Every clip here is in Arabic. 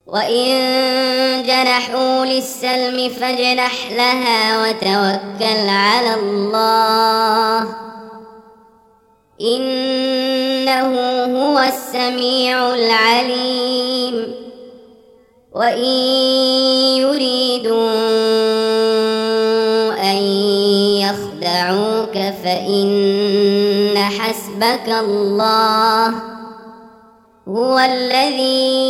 وإن جنحوا للسلم فاجنح لها وتوكل على الله إنه هو السميع العليم. وإن يريدوا أن يخدعوك فإن حسبك الله هو الذي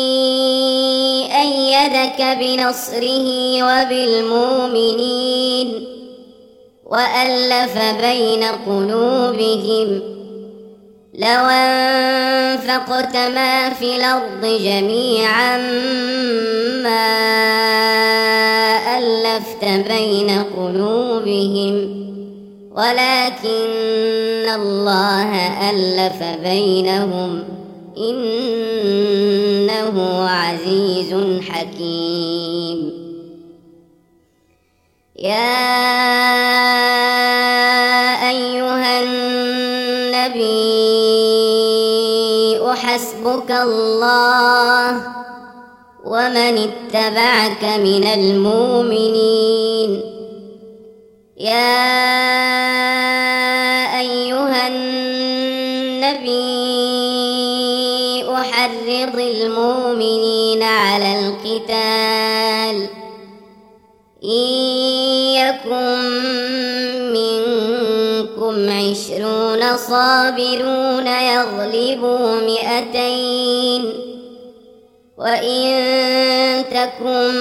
أيدك بنصره وبالمؤمنين وألف بين قلوبهم لو أنفقت ما في الأرض جميعا ما ألفت بين قلوبهم ولكن الله ألف بينهم إنه عزيز حكيم. يا أيها النبي حسبك الله ومن اتبعك من المؤمنين. يا أيها النبي حرض المؤمنين على القتال إن يكن منكم 20 صابرون يغلبوا 200 وإن تكن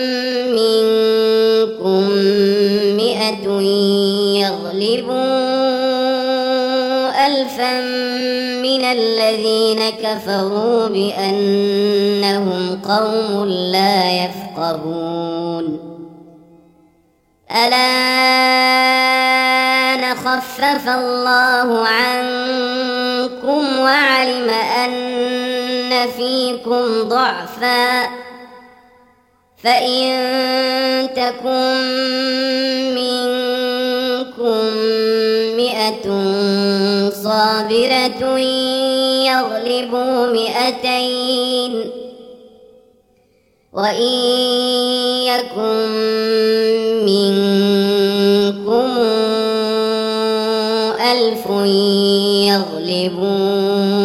منكم 100 يغلبوا 1000 من الذين كفروا بأنهم قوم لا يفقهون. الآن خفف الله عنكم وعلم أن فيكم ضعفا فإن تكن منكم 100 صابرة يغلبوا 200 وإن يكن منكم 1000 يغلبوا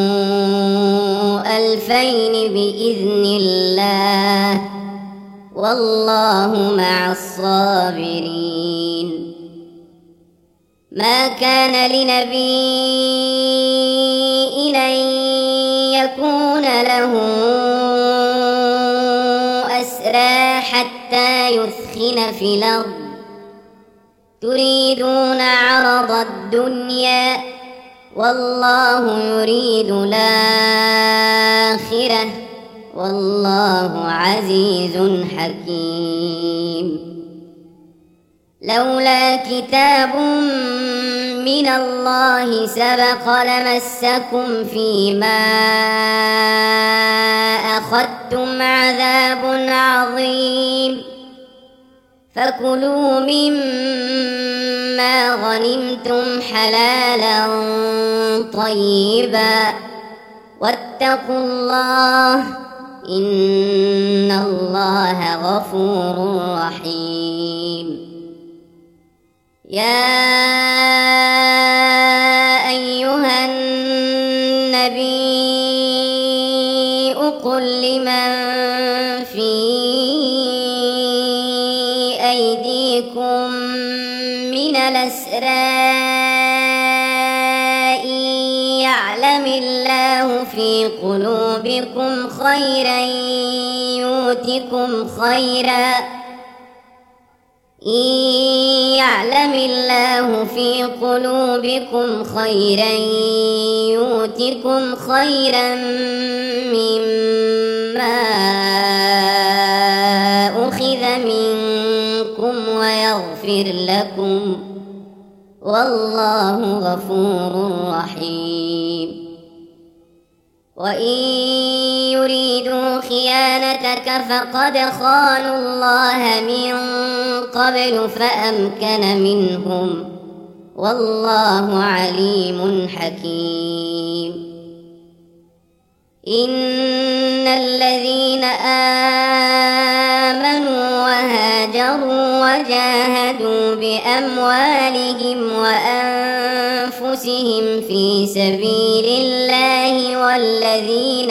2000 بإذن الله والله مع الصابرين. ما كان لنبي أن يكون له أسرى حتى يثخن في الأرض تريدون عرض الدنيا والله يريد الآخرة والله عزيز حكيم. لولا كتاب من الله سبق لمسكم فيما أخذتم عذاب عظيم فكلوا مما غنمتم حلالا طيبا واتقوا الله إن الله غفور رحيم. يا أيها النبي قل لمن في أيديكم من الأسرى يعلم الله في قلوبكم خيرا يؤتكم خيرا إن يعلم الله في قلوبكم خيرا يؤتكم خيرا مما أخذ منكم ويغفر لكم والله غفور رحيم. وإن يريدوا خيانتك فقد خانوا الله من قبل فأمكن منهم والله عليم حكيم. إن الذين آمنوا وهاجروا وجاهدوا بأموالهم وأنفسهم في سبيل الله والذين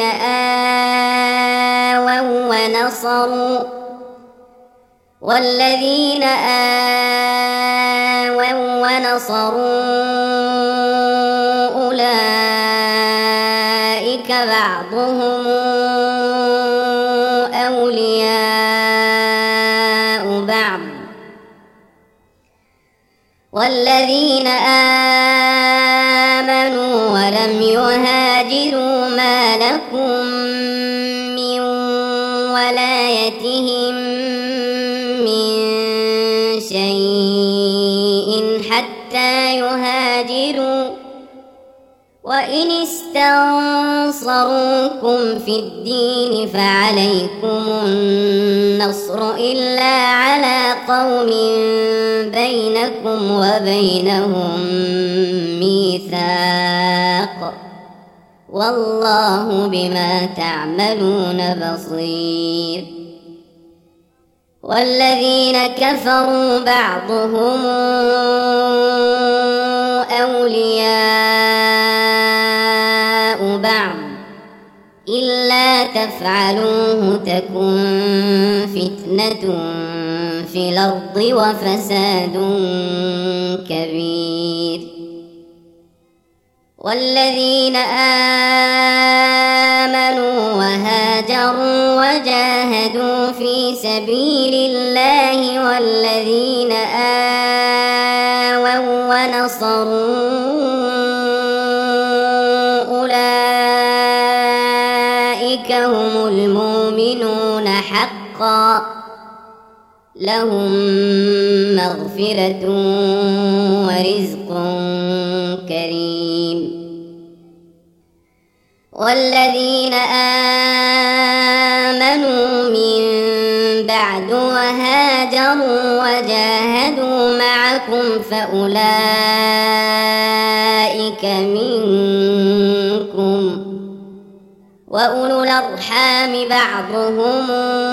آووا ونصروا أولئك بعضهم أولياء بعض والذين آمنوا ولم يهاجروا ما لكم من ولايتهم من شيء حتى يهاجروا وإن استنصروكم في الدين فعليكم النصر إلا على قوم بينكم وبينهم ميثاق والله بما تعملون بصير والذين كفروا بعضهم أولياء بعض إلا تفعلوه تكن فتنة في الأرض وفساد كبير والذين آمنوا وهاجروا وجاهدوا في سبيل الله والذين آووا ونصروا أولئك هم المؤمنون حقا لهم مغفرة ورزق كريم والذين آمنوا من بعد وهاجروا وجاهدوا معكم فأولئك منكم وأولو الأرحام بعضهم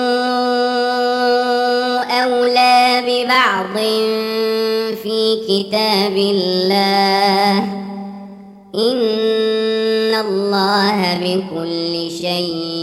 أولى ببعض في كتاب الله إن الله بكل شيء